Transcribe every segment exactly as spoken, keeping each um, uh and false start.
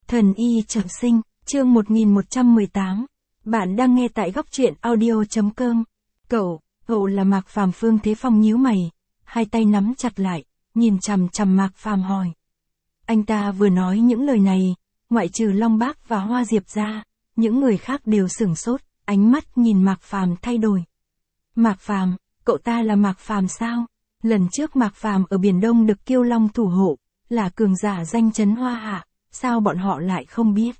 Thần y trọng sinh, chương một nghìn một trăm mười tám. Bạn đang nghe tại góc truyện audio chấm com. Cậu, cậu là Mạc Phàm. Phương Thế Phong nhíu mày, hai tay nắm chặt lại, nhìn chằm chằm Mạc Phàm hỏi. Anh ta vừa nói những lời này, ngoại trừ Long Bác và Hoa Diệp ra, những người khác đều sửng sốt, ánh mắt nhìn Mạc Phàm thay đổi. Mạc Phàm, cậu ta là Mạc Phàm sao? Lần trước Mạc Phàm ở Biển Đông được Kiêu Long thủ hộ, là cường giả danh chấn Hoa Hạ, sao bọn họ lại không biết?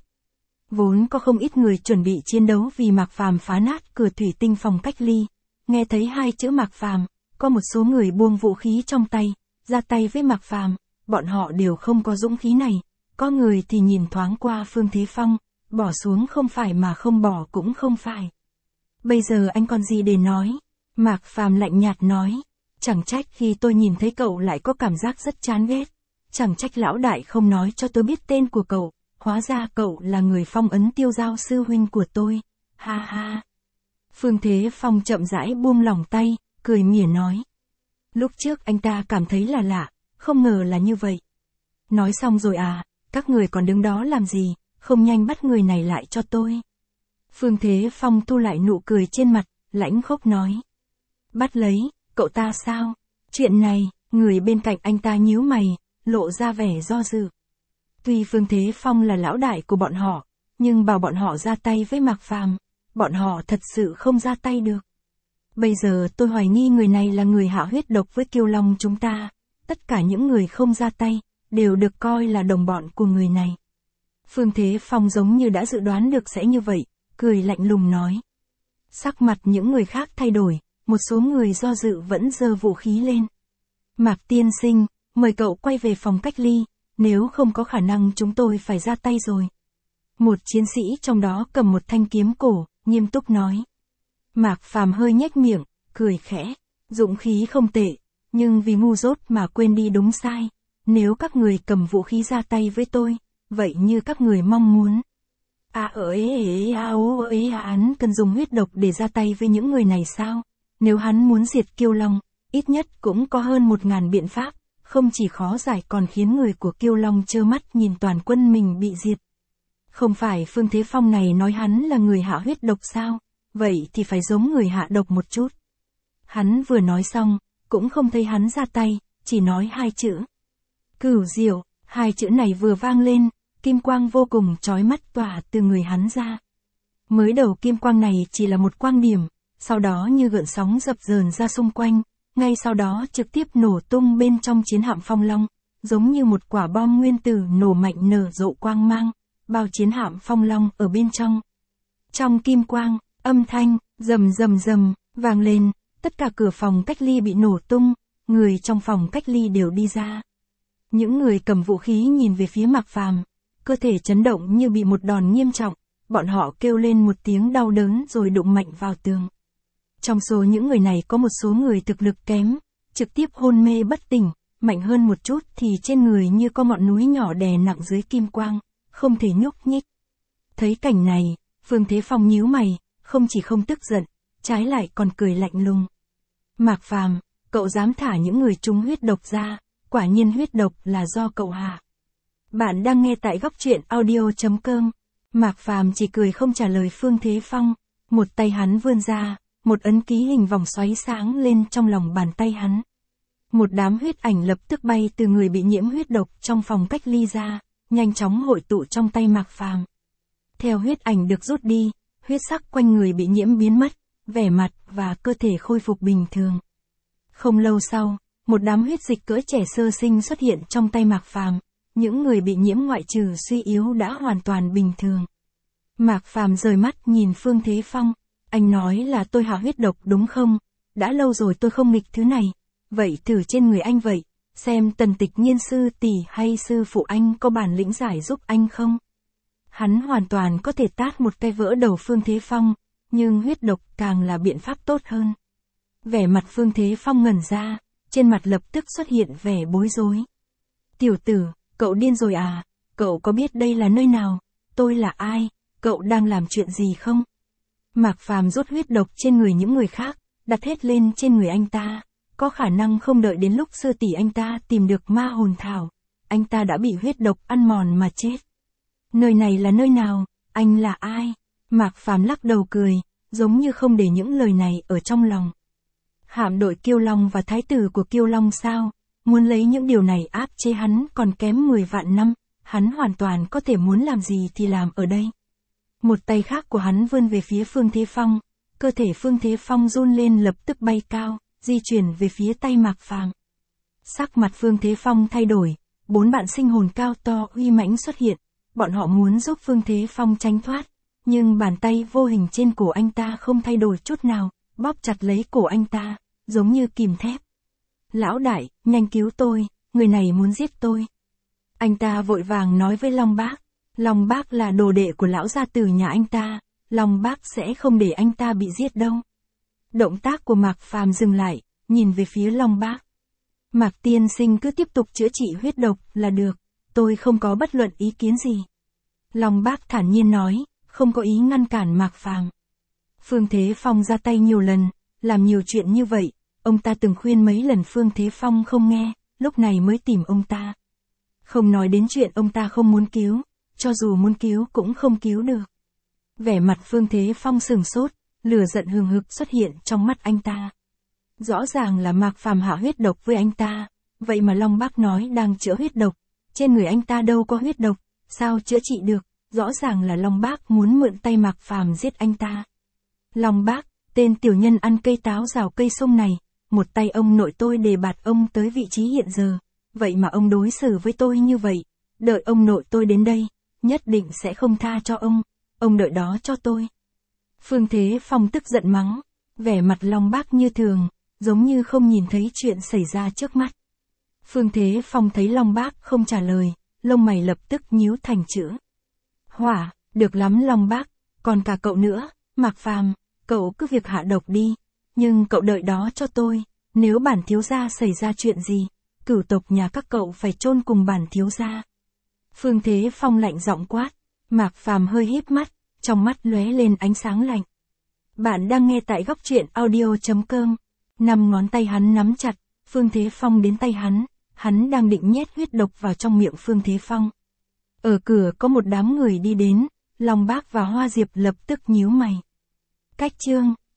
Vốn có không ít người chuẩn bị chiến đấu vì Mạc Phàm phá nát cửa thủy tinh phòng cách ly, nghe thấy hai chữ Mạc Phàm, có một số người buông vũ khí trong tay, ra tay với Mạc Phàm, bọn họ đều không có dũng khí này, có người thì nhìn thoáng qua Phương Thế Phong, bỏ xuống không phải mà không bỏ cũng không phải. Bây giờ anh còn gì để nói? Mạc Phàm lạnh nhạt nói, chẳng trách khi tôi nhìn thấy cậu lại có cảm giác rất chán ghét, chẳng trách lão đại không nói cho tôi biết tên của cậu, hóa ra cậu là người phong ấn Tiêu Giao sư huynh của tôi, ha ha. Phương Thế Phong chậm rãi buông lỏng tay, cười mỉa nói. Lúc trước anh ta cảm thấy là lạ, không ngờ là như vậy. Nói xong rồi à, các người còn đứng đó làm gì, không nhanh bắt người này lại cho tôi. Phương Thế Phong thu lại nụ cười trên mặt, lãnh khốc nói. Bắt lấy, cậu ta sao? Chuyện này, người bên cạnh anh ta nhíu mày, lộ ra vẻ do dự. Tuy Phương Thế Phong là lão đại của bọn họ, nhưng bảo bọn họ ra tay với Mạc Phàm, bọn họ thật sự không ra tay được. Bây giờ tôi hoài nghi người này là người hạ huyết độc với Kiêu Long chúng ta, tất cả những người không ra tay, đều được coi là đồng bọn của người này. Phương Thế Phong giống như đã dự đoán được sẽ như vậy, cười lạnh lùng nói. Sắc mặt những người khác thay đổi, một số người do dự vẫn giơ vũ khí lên. Mạc tiên sinh, mời cậu quay về phòng cách ly, nếu không có khả năng chúng tôi phải ra tay rồi. Một chiến sĩ trong đó cầm một thanh kiếm cổ, nghiêm túc nói. Mạc Phàm hơi nhếch miệng, cười khẽ, dũng khí không tệ, nhưng vì ngu dốt mà quên đi đúng sai. Nếu các người cầm vũ khí ra tay với tôi, vậy như các người mong muốn. À ở ế ế à ô ế hắn cần dùng huyết độc để ra tay với những người này sao? Nếu hắn muốn diệt Kiêu Long, ít nhất cũng có hơn một ngàn biện pháp, không chỉ khó giải còn khiến người của Kiêu Long trơ mắt nhìn toàn quân mình bị diệt. Không phải Phương Thế Phong này nói hắn là người hạ huyết độc sao? Vậy thì phải giống người hạ độc một chút. Hắn vừa nói xong, cũng không thấy hắn ra tay, chỉ nói hai chữ. Cửu diệu, hai chữ này vừa vang lên, kim quang vô cùng chói mắt tỏa từ người hắn ra. Mới đầu kim quang này chỉ là một quang điểm, sau đó như gợn sóng dập dờn ra xung quanh, ngay sau đó trực tiếp nổ tung bên trong chiến hạm Phong Long, giống như một quả bom nguyên tử nổ mạnh nở rộ quang mang, bao chiến hạm Phong Long ở bên trong. Trong kim quang, âm thanh, rầm rầm rầm, vang lên, tất cả cửa phòng cách ly bị nổ tung, người trong phòng cách ly đều đi ra. Những người cầm vũ khí nhìn về phía Mạc Phàm, cơ thể chấn động như bị một đòn nghiêm trọng, bọn họ kêu lên một tiếng đau đớn rồi đụng mạnh vào tường. Trong số những người này có một số người thực lực kém, trực tiếp hôn mê bất tỉnh, mạnh hơn một chút thì trên người như có ngọn núi nhỏ đè nặng dưới kim quang, không thể nhúc nhích. Thấy cảnh này, Phương Thế Phong nhíu mày, không chỉ không tức giận, trái lại còn cười lạnh lùng. Mạc Phàm, cậu dám thả những người trúng huyết độc ra, quả nhiên huyết độc là do cậu hạ. Bạn đang nghe tại góc truyện audio chấm com. Mạc Phàm chỉ cười không trả lời Phương Thế Phong, một tay hắn vươn ra, một ấn ký hình vòng xoáy sáng lên trong lòng bàn tay hắn. Một đám huyết ảnh lập tức bay từ người bị nhiễm huyết độc trong phòng cách ly ra, nhanh chóng hội tụ trong tay Mạc Phàm. Theo huyết ảnh được rút đi, huyết sắc quanh người bị nhiễm biến mất, vẻ mặt và cơ thể khôi phục bình thường. Không lâu sau, một đám huyết dịch cỡ trẻ sơ sinh xuất hiện trong tay Mạc Phàm, những người bị nhiễm ngoại trừ suy yếu đã hoàn toàn bình thường. Mạc Phàm rời mắt nhìn Phương Thế Phong, anh nói là tôi hạ huyết độc đúng không? Đã lâu rồi tôi không nghịch thứ này, vậy thử trên người anh vậy, xem Tần Tịch Nhiên sư tỷ hay sư phụ anh có bản lĩnh giải giúp anh không? Hắn hoàn toàn có thể tát một cái vỡ đầu Phương Thế Phong, nhưng huyết độc càng là biện pháp tốt hơn. Vẻ mặt Phương Thế Phong ngẩn ra, trên mặt lập tức xuất hiện vẻ bối rối. Tiểu tử, cậu điên rồi à? Cậu có biết đây là nơi nào? Tôi là ai? Cậu đang làm chuyện gì không? Mạc Phàm rút huyết độc trên người những người khác, đặt hết lên trên người anh ta. Có khả năng không đợi đến lúc sư tỷ anh ta tìm được ma hồn thảo, anh ta đã bị huyết độc ăn mòn mà chết. Nơi này là nơi nào, anh là ai? Mạc Phàm lắc đầu cười, giống như không để những lời này ở trong lòng. Hạm đội Kiêu Long và thái tử của Kiêu Long sao? Muốn lấy những điều này áp chế hắn còn kém mười vạn năm, hắn hoàn toàn có thể muốn làm gì thì làm ở đây. Một tay khác của hắn vươn về phía Phương Thế Phong, cơ thể Phương Thế Phong run lên lập tức bay cao, di chuyển về phía tay Mạc Phàm. Sắc mặt Phương Thế Phong thay đổi, bốn bạn sinh hồn cao to uy mãnh xuất hiện, bọn họ muốn giúp Phương Thế Phong tránh thoát, nhưng bàn tay vô hình trên cổ anh ta không thay đổi chút nào, bóp chặt lấy cổ anh ta, giống như kìm thép. Lão đại, nhanh cứu tôi, người này muốn giết tôi. Anh ta vội vàng nói với Long Bác, Long Bác là đồ đệ của lão gia tử nhà anh ta, Long Bác sẽ không để anh ta bị giết đâu. Động tác của Mạc Phàm dừng lại, nhìn về phía Long Bác. Mạc tiên sinh cứ tiếp tục chữa trị huyết độc là được, tôi không có bất luận ý kiến gì. Long Bác thản nhiên nói, không có ý ngăn cản Mạc Phàm. Phương Thế Phong ra tay nhiều lần, làm nhiều chuyện như vậy, ông ta từng khuyên mấy lần Phương Thế Phong không nghe, lúc này mới tìm ông ta. Không nói đến chuyện ông ta không muốn cứu, cho dù muốn cứu cũng không cứu được. Vẻ mặt Phương Thế Phong sừng sốt, lửa giận hừng hực xuất hiện trong mắt anh ta. Rõ ràng là Mạc Phàm hạ huyết độc với anh ta, vậy mà Long Bác nói đang chữa huyết độc, trên người anh ta đâu có huyết độc, sao chữa trị được, rõ ràng là Long Bác muốn mượn tay Mạc Phàm giết anh ta. Long Bác, tên tiểu nhân ăn cây táo rào cây sung này, một tay ông nội tôi đề bạt ông tới vị trí hiện giờ, vậy mà ông đối xử với tôi như vậy, đợi ông nội tôi đến đây, nhất định sẽ không tha cho ông, ông đợi đó cho tôi. Phương Thế Phong tức giận mắng, vẻ mặt Long Bác như thường, giống như không nhìn thấy chuyện xảy ra trước mắt. Phương Thế Phong thấy Long Bác không trả lời, lông mày lập tức nhíu thành chữ hỏa, được lắm Long Bác, còn cả cậu nữa, Mạc Phàm, cậu cứ việc hạ độc đi, nhưng cậu đợi đó cho tôi, nếu bản thiếu gia xảy ra chuyện gì, cửu tộc nhà các cậu phải chôn cùng bản thiếu gia. Phương Thế Phong lạnh giọng quát, Mạc Phàm hơi híp mắt, trong mắt lóe lên ánh sáng lạnh. Bạn đang nghe tại góc truyện audio chấm com. Năm ngón tay hắn nắm chặt, Phương Thế Phong đến tay hắn, hắn đang định nhét huyết độc vào trong miệng Phương Thế Phong. Ở cửa có một đám người đi đến, Long Bác và Hoa Diệp lập tức nhíu mày. Cách chương